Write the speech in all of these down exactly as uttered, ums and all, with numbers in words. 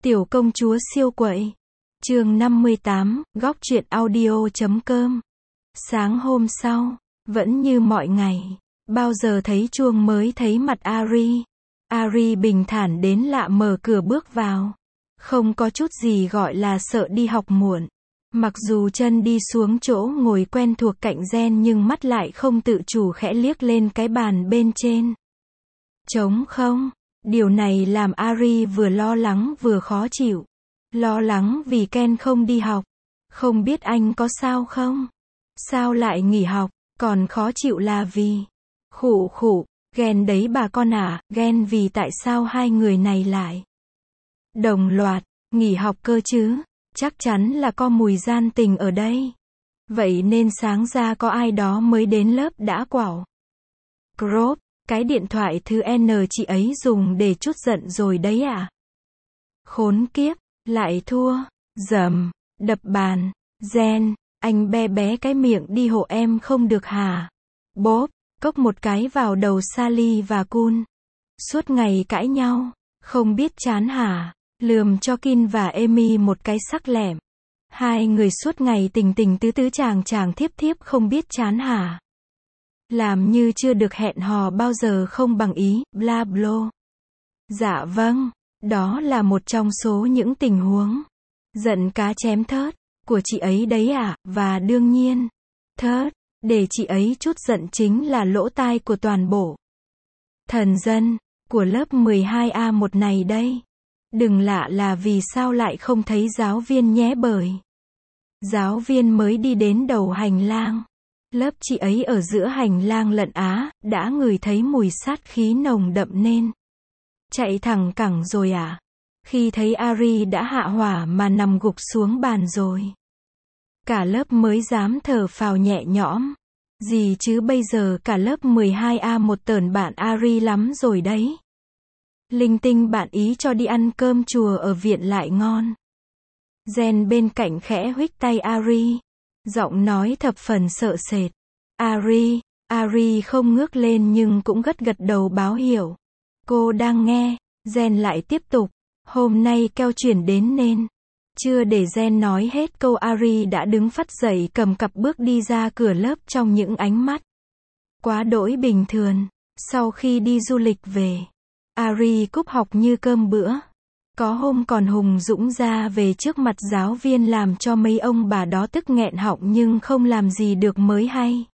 Tiểu công chúa siêu quậy. Chương năm mươi tám, góc truyện audio chấm com. Sáng hôm sau, vẫn như mọi ngày, bao giờ thấy chuông mới thấy mặt Ari. Ari bình thản đến lạ mở cửa bước vào. Không có chút gì gọi là sợ đi học muộn. Mặc dù chân đi xuống chỗ ngồi quen thuộc cạnh Jen nhưng mắt lại không tự chủ khẽ liếc lên cái bàn bên trên. Trống không. Điều này làm Ari vừa lo lắng vừa khó chịu. Lo lắng vì Ken không đi học. Không biết anh có sao không? Sao lại nghỉ học? Còn khó chịu là vì... Khụ khụ, ghen đấy bà con à, ghen vì tại sao hai người này lại... Đồng loạt, nghỉ học cơ chứ? Chắc chắn là có mùi gian tình ở đây. Vậy nên sáng ra có ai đó mới đến lớp đã quảo. Crop. Cái điện thoại thứ N chị ấy dùng để trút giận rồi đấy à? Khốn kiếp, lại thua, dầm, đập bàn, Jen, anh be bé cái miệng đi hộ em không được hả? Bốp, cốc một cái vào đầu Sally và Kun. Suốt ngày cãi nhau, không biết chán hả? Lườm cho Kin và Amy một cái sắc lẹm. Hai người suốt ngày tình tình tứ tứ chàng chàng thiếp thiếp không biết chán hả? Làm như chưa được hẹn hò bao giờ không bằng ý, bla blo. Dạ vâng, đó là một trong số những tình huống giận cá chém thớt của chị ấy đấy à, và đương nhiên, thớt, để chị ấy chút giận chính là lỗ tai của toàn bộ thần dân của lớp mười hai A một này đây. Đừng lạ là vì sao lại không thấy giáo viên nhé, bởi giáo viên mới đi đến đầu hành lang. Lớp chị ấy ở giữa hành lang lận á, đã ngửi thấy mùi sát khí nồng đậm nên chạy thẳng cẳng rồi à. Khi thấy Ari đã hạ hỏa mà nằm gục xuống bàn rồi, cả lớp mới dám thở phào nhẹ nhõm. Gì chứ bây giờ cả lớp mười hai A một tởn bạn Ari lắm rồi đấy. Linh tinh bạn ý cho đi ăn cơm chùa ở viện lại ngon. Jen bên cạnh khẽ huých tay Ari. Giọng nói thập phần sợ sệt. Ari, Ari không ngước lên nhưng cũng gật gật đầu báo hiệu. Cô đang nghe. Jen lại tiếp tục. Hôm nay keo chuyển đến nên. Chưa để Jen nói hết câu Ari đã đứng phắt dậy cầm cặp bước đi ra cửa lớp trong những ánh mắt quá đỗi bình thường. Sau khi đi du lịch về, Ari cúp học như cơm bữa. Có hôm còn hùng dũng ra về trước mặt giáo viên làm cho mấy ông bà đó tức nghẹn họng nhưng không làm gì được mới hay.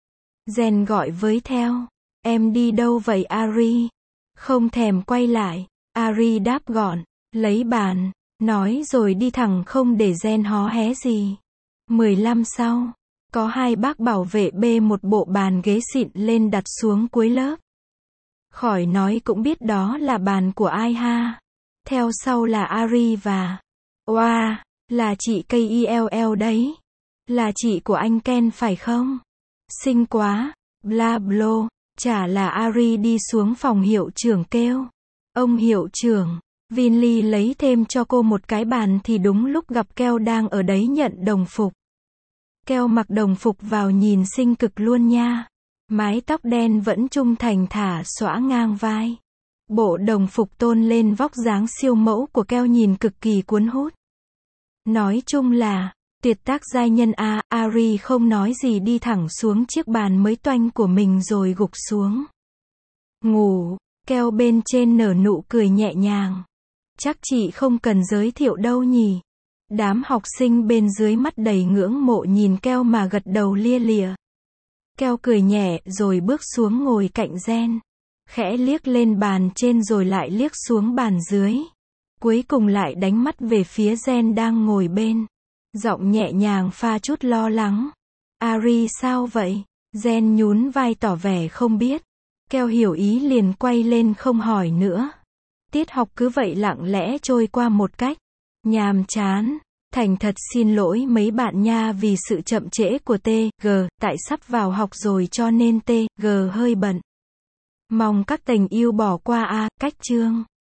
Jen gọi với theo. Em đi đâu vậy Ari? Không thèm quay lại. Ari đáp gọn. Lấy bàn. Nói rồi đi thẳng không để Jen hó hé gì. mười lăm sau. Có hai bác bảo vệ bê một bộ bàn ghế xịn lên đặt xuống cuối lớp. Khỏi nói cũng biết đó là bàn của ai ha. Theo sau là Ari và Oa, wow, là chị K I L L đấy. Là chị của anh Ken phải không? Xinh quá, bla blo. Chả là Ari đi xuống phòng hiệu trưởng kêu. Ông hiệu trưởng, Vinly lấy thêm cho cô một cái bàn thì đúng lúc gặp Keo đang ở đấy nhận đồng phục. Keo mặc đồng phục vào nhìn xinh cực luôn nha. Mái tóc đen vẫn trung thành thả xõa ngang vai. Bộ đồng phục tôn lên vóc dáng siêu mẫu của Keo nhìn cực kỳ cuốn hút. Nói chung là, tuyệt tác giai nhân a. Ari không nói gì đi thẳng xuống chiếc bàn mới toanh của mình rồi gục xuống. Ngủ, Keo bên trên nở nụ cười nhẹ nhàng. Chắc chị không cần giới thiệu đâu nhỉ. Đám học sinh bên dưới mắt đầy ngưỡng mộ nhìn Keo mà gật đầu lia lịa. Keo cười nhẹ rồi bước xuống ngồi cạnh Jen. Khẽ liếc lên bàn trên rồi lại liếc xuống bàn dưới. Cuối cùng lại đánh mắt về phía Jen đang ngồi bên. Giọng nhẹ nhàng pha chút lo lắng. Ari sao vậy? Jen nhún vai tỏ vẻ không biết. Keo hiểu ý liền quay lên không hỏi nữa. Tiết học cứ vậy lặng lẽ trôi qua một cách nhàm chán. Thành thật xin lỗi mấy bạn nha vì sự chậm trễ của T G, tại sắp vào học rồi cho nên T G hơi bận. Mong các tình yêu bỏ qua a. Cách chương.